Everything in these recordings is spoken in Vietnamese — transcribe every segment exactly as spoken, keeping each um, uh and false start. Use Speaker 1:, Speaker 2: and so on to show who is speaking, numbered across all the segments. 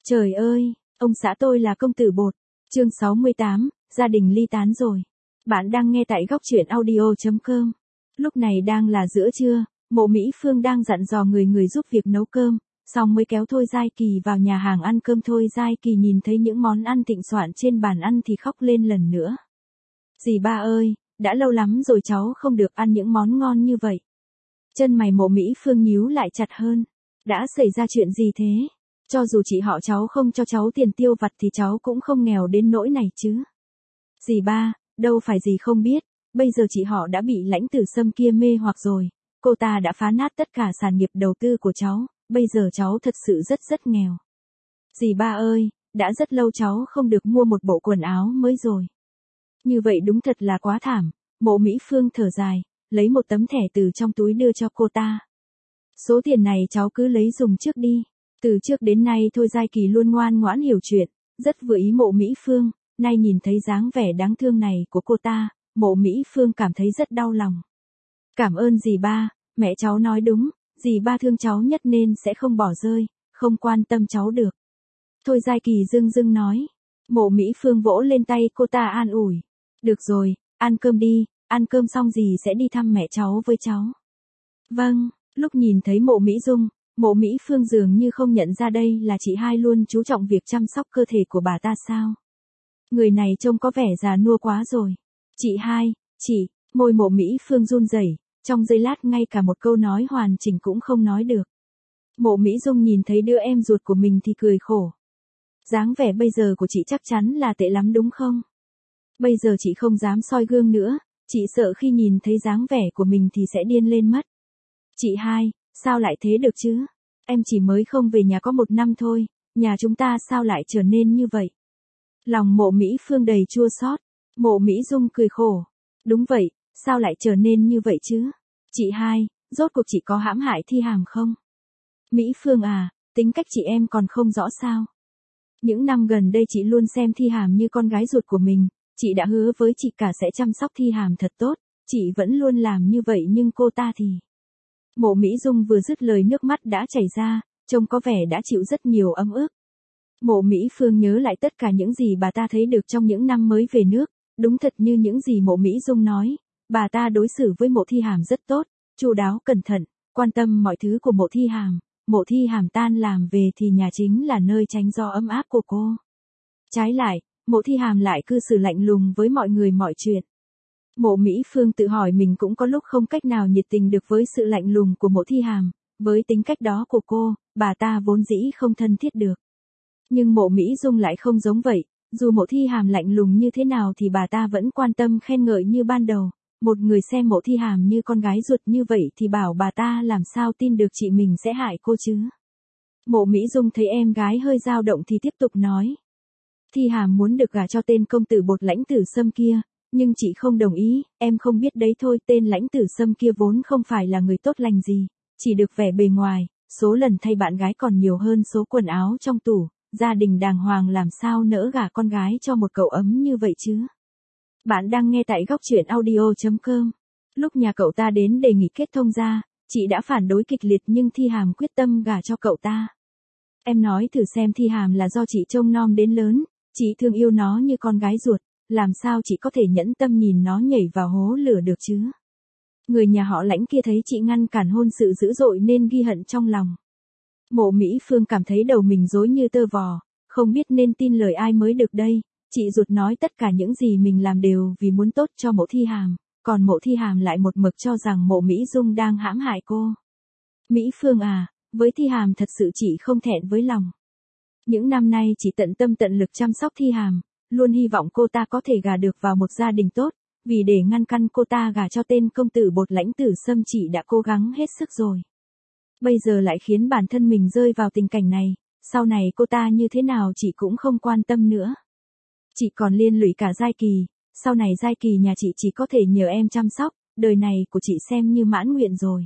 Speaker 1: Trời ơi, ông xã tôi là công tử bột. Chương sáu mươi tám, gia đình ly tán rồi. Bạn đang nghe tại góc truyện audio chấm com. Lúc này đang là giữa trưa, Mộ Mỹ Phương đang dặn dò người người giúp việc nấu cơm, xong mới kéo Thôi Giai Kỳ vào nhà hàng ăn cơm. Thôi Giai Kỳ nhìn thấy những món ăn thịnh soạn trên bàn ăn thì khóc lên lần nữa. Dì ba ơi, đã lâu lắm rồi cháu không được ăn những món ngon như vậy. Chân mày Mộ Mỹ Phương nhíu lại chặt hơn. Đã xảy ra chuyện gì thế? Cho dù chị họ cháu không cho cháu tiền tiêu vặt thì cháu cũng không nghèo đến nỗi này chứ. Dì ba, đâu phải dì không biết, bây giờ chị họ đã bị Lãnh Tử Sâm kia mê hoặc rồi. Cô ta đã phá nát tất cả sản nghiệp đầu tư của cháu, bây giờ cháu thật sự rất rất nghèo. Dì ba ơi, đã rất lâu cháu không được mua một bộ quần áo mới rồi. Như vậy đúng thật là quá thảm. Mộ Mỹ Phương thở dài, lấy một tấm thẻ từ trong túi đưa cho cô ta. Số tiền này cháu cứ lấy dùng trước đi. Từ trước đến nay Thôi Giai Kỳ luôn ngoan ngoãn hiểu chuyện, rất vừa ý Mộ Mỹ Phương, nay nhìn thấy dáng vẻ đáng thương này của cô ta, Mộ Mỹ Phương cảm thấy rất đau lòng. Cảm ơn dì ba, mẹ cháu nói đúng, dì ba thương cháu nhất nên sẽ không bỏ rơi, không quan tâm cháu được. Thôi Giai Kỳ dưng dưng nói. Mộ Mỹ Phương vỗ lên tay cô ta an ủi. Được rồi, ăn cơm đi, ăn cơm xong dì sẽ đi thăm mẹ cháu với cháu. Vâng, lúc nhìn thấy Mộ Mỹ Dung, Mộ Mỹ Phương dường như không nhận ra đây là chị hai luôn chú trọng việc chăm sóc cơ thể của bà ta sao. Người này trông có vẻ già nua quá rồi. Chị hai, chị, môi Mộ Mỹ Phương run rẩy, trong giây lát ngay cả một câu nói hoàn chỉnh cũng không nói được. Mộ Mỹ Dung nhìn thấy đứa em ruột của mình thì cười khổ. Dáng vẻ bây giờ của chị chắc chắn là tệ lắm đúng không? Bây giờ chị không dám soi gương nữa, chị sợ khi nhìn thấy dáng vẻ của mình thì sẽ điên lên mất. Chị hai, sao lại thế được chứ? Em chỉ mới không về nhà có một năm thôi, nhà chúng ta sao lại trở nên như vậy? Lòng Mộ Mỹ Phương đầy chua xót. Mộ Mỹ Dung cười khổ. Đúng vậy, sao lại trở nên như vậy chứ? Chị hai, rốt cuộc chị có hãm hại Thi Hàm không? Mỹ Phương à, tính cách chị em còn không rõ sao? Những năm gần đây chị luôn xem Thi Hàm như con gái ruột của mình, chị đã hứa với chị cả sẽ chăm sóc Thi Hàm thật tốt, chị vẫn luôn làm như vậy nhưng cô ta thì... Mộ Mỹ Dung vừa dứt lời nước mắt đã chảy ra, trông có vẻ đã chịu rất nhiều ấm ức. Mộ Mỹ Phương nhớ lại tất cả những gì bà ta thấy được trong những năm mới về nước, đúng thật như những gì Mộ Mỹ Dung nói, bà ta đối xử với Mộ Thi Hàm rất tốt, chu đáo cẩn thận, quan tâm mọi thứ của Mộ Thi Hàm. Mộ Thi Hàm tan làm về thì nhà chính là nơi tránh gió ấm áp của cô. Trái lại, Mộ Thi Hàm lại cư xử lạnh lùng với mọi người mọi chuyện. Mộ Mỹ Phương tự hỏi mình cũng có lúc không cách nào nhiệt tình được với sự lạnh lùng của Mộ Thi Hàm, với tính cách đó của cô, bà ta vốn dĩ không thân thiết được. Nhưng Mộ Mỹ Dung lại không giống vậy, dù Mộ Thi Hàm lạnh lùng như thế nào thì bà ta vẫn quan tâm khen ngợi như ban đầu. Một người xem Mộ Thi Hàm như con gái ruột như vậy thì bảo bà ta làm sao tin được chị mình sẽ hại cô chứ. Mộ Mỹ Dung thấy em gái hơi dao động thì tiếp tục nói. Thi Hàm muốn được gả cho tên công tử bột Lãnh Tử Sâm kia, nhưng chị không đồng ý, em không biết đấy thôi, tên Lãnh Tử Sâm kia vốn không phải là người tốt lành gì, chỉ được vẻ bề ngoài, số lần thay bạn gái còn nhiều hơn số quần áo trong tủ, gia đình đàng hoàng làm sao nỡ gả con gái cho một cậu ấm như vậy chứ. Bạn đang nghe tại góc truyện audio chấm com. Lúc nhà cậu ta đến đề nghị kết thông gia, chị đã phản đối kịch liệt nhưng Thi Hàm quyết tâm gả cho cậu ta. Em nói thử xem, Thi Hàm là do chị trông nom đến lớn, chị thương yêu nó như con gái ruột, làm sao chị có thể nhẫn tâm nhìn nó nhảy vào hố lửa được chứ? Người nhà họ Lãnh kia thấy chị ngăn cản hôn sự dữ dội nên ghi hận trong lòng. Mộ Mỹ Phương cảm thấy đầu mình rối như tơ vò, không biết nên tin lời ai mới được đây. Chị ruột nói tất cả những gì mình làm đều vì muốn tốt cho Mộ Thi Hàm, còn Mộ Thi Hàm lại một mực cho rằng Mộ Mỹ Dung đang hãm hại cô. Mỹ Phương à, với Thi Hàm thật sự chị không thẹn với lòng. Những năm nay chị tận tâm tận lực chăm sóc Thi Hàm, luôn hy vọng cô ta có thể gả được vào một gia đình tốt, vì để ngăn cản cô ta gả cho tên công tử bột Lãnh Tử Sâm chị đã cố gắng hết sức rồi. Bây giờ lại khiến bản thân mình rơi vào tình cảnh này, sau này cô ta như thế nào chị cũng không quan tâm nữa. Chị còn liên lụy cả Giai Kỳ, sau này Giai Kỳ nhà chị chỉ có thể nhờ em chăm sóc, đời này của chị xem như mãn nguyện rồi.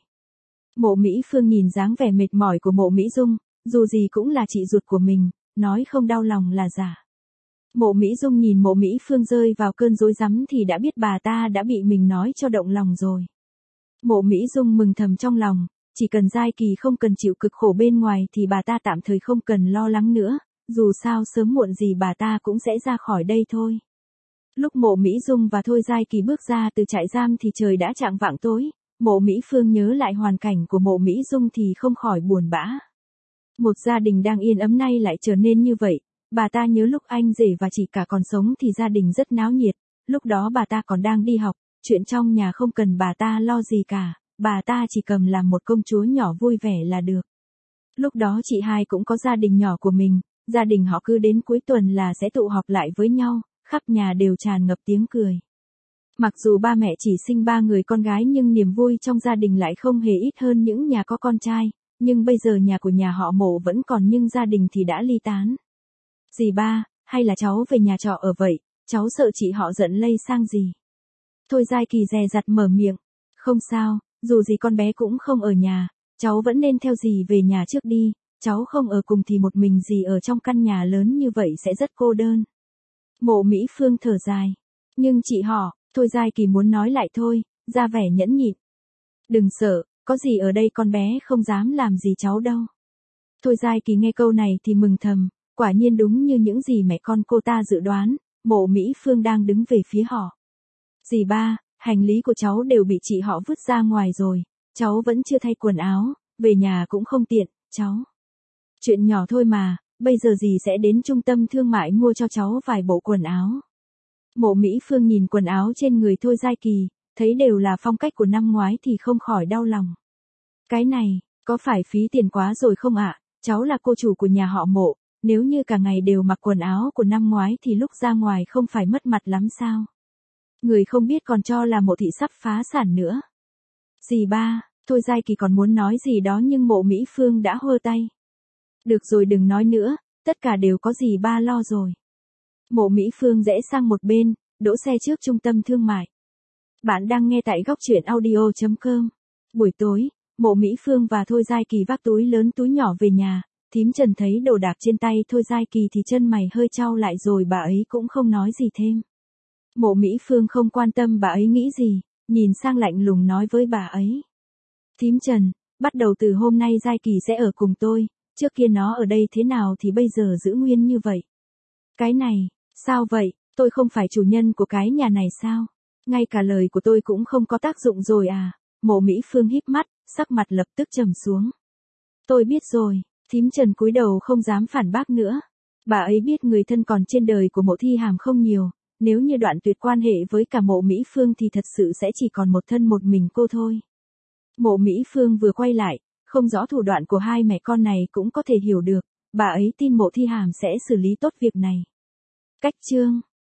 Speaker 1: Mộ Mỹ Phương nhìn dáng vẻ mệt mỏi của Mộ Mỹ Dung, dù gì cũng là chị ruột của mình, nói không đau lòng là giả. Mộ Mỹ Dung nhìn Mộ Mỹ Phương rơi vào cơn rối rắm thì đã biết bà ta đã bị mình nói cho động lòng rồi. Mộ Mỹ Dung mừng thầm trong lòng, chỉ cần Giai Kỳ không cần chịu cực khổ bên ngoài thì bà ta tạm thời không cần lo lắng nữa. Dù sao sớm muộn gì bà ta cũng sẽ ra khỏi đây thôi. Lúc Mộ Mỹ Dung và Thôi Giai Kỳ bước ra từ trại giam thì trời đã chạng vạng tối, Mộ Mỹ Phương nhớ lại hoàn cảnh của Mộ Mỹ Dung thì không khỏi buồn bã. Một gia đình đang yên ấm nay lại trở nên như vậy, bà ta nhớ lúc anh rể và chị cả còn sống thì gia đình rất náo nhiệt, lúc đó bà ta còn đang đi học, chuyện trong nhà không cần bà ta lo gì cả, bà ta chỉ cầm làm một công chúa nhỏ vui vẻ là được. Lúc đó chị hai cũng có gia đình nhỏ của mình, gia đình họ cứ đến cuối tuần là sẽ tụ họp lại với nhau, khắp nhà đều tràn ngập tiếng cười. Mặc dù ba mẹ chỉ sinh ba người con gái nhưng niềm vui trong gia đình lại không hề ít hơn những nhà có con trai, nhưng bây giờ nhà của nhà họ Mộ vẫn còn nhưng gia đình thì đã ly tán. Dì ba, hay là cháu về nhà trọ ở vậy, cháu sợ chị họ giận lây sang gì. Thôi Giai Kỳ dè dặt mở miệng, không sao, dù gì con bé cũng không ở nhà, cháu vẫn nên theo dì về nhà trước đi, cháu không ở cùng thì một mình dì ở trong căn nhà lớn như vậy sẽ rất cô đơn. Mộ Mỹ Phương thở dài, nhưng chị họ, Thôi Giai Kỳ muốn nói lại thôi, ra vẻ nhẫn nhịn. Đừng sợ, có gì ở đây con bé không dám làm gì cháu đâu. Thôi Giai Kỳ nghe câu này thì mừng thầm, quả nhiên đúng như những gì mẹ con cô ta dự đoán, Mộ Mỹ Phương đang đứng về phía họ. Dì ba, hành lý của cháu đều bị chị họ vứt ra ngoài rồi, cháu vẫn chưa thay quần áo, về nhà cũng không tiện, cháu. Chuyện nhỏ thôi mà, bây giờ dì sẽ đến trung tâm thương mại mua cho cháu vài bộ quần áo. Mộ Mỹ Phương nhìn quần áo trên người Thôi Giai Kỳ, thấy đều là phong cách của năm ngoái thì không khỏi đau lòng. Cái này, có phải phí tiền quá rồi không ạ? Cháu là cô chủ của nhà họ Mộ, nếu như cả ngày đều mặc quần áo của năm ngoái thì lúc ra ngoài không phải mất mặt lắm sao? Người không biết còn cho là Mộ thị sắp phá sản nữa. Dì ba, Thôi Giai Kỳ còn muốn nói gì đó nhưng Mộ Mỹ Phương đã hơ tay. Được rồi đừng nói nữa, tất cả đều có dì ba lo rồi. Mộ Mỹ Phương rẽ sang một bên, đỗ xe trước trung tâm thương mại. Bạn đang nghe tại góc truyện audio chấm com. Buổi tối, Mộ Mỹ Phương và Thôi Giai Kỳ vác túi lớn túi nhỏ về nhà, thím Trần thấy đồ đạc trên tay Thôi Giai Kỳ thì chân mày hơi chau lại rồi bà ấy cũng không nói gì thêm. Mộ Mỹ Phương không quan tâm bà ấy nghĩ gì, nhìn sang lạnh lùng nói với bà ấy. Thím Trần, bắt đầu từ hôm nay Giai Kỳ sẽ ở cùng tôi, trước kia nó ở đây thế nào thì bây giờ giữ nguyên như vậy. Cái này, sao vậy, tôi không phải chủ nhân của cái nhà này sao? Ngay cả lời của tôi cũng không có tác dụng rồi à? Mộ Mỹ Phương híp mắt, sắc mặt lập tức trầm xuống. Tôi biết rồi, thím Trần cúi đầu không dám phản bác nữa. Bà ấy biết người thân còn trên đời của Mộ Thi Hàm không nhiều, nếu như đoạn tuyệt quan hệ với cả Mộ Mỹ Phương thì thật sự sẽ chỉ còn một thân một mình cô thôi. Mộ Mỹ Phương vừa quay lại, không rõ thủ đoạn của hai mẹ con này cũng có thể hiểu được, bà ấy tin Mộ Thi Hàm sẽ xử lý tốt việc này. Cách chương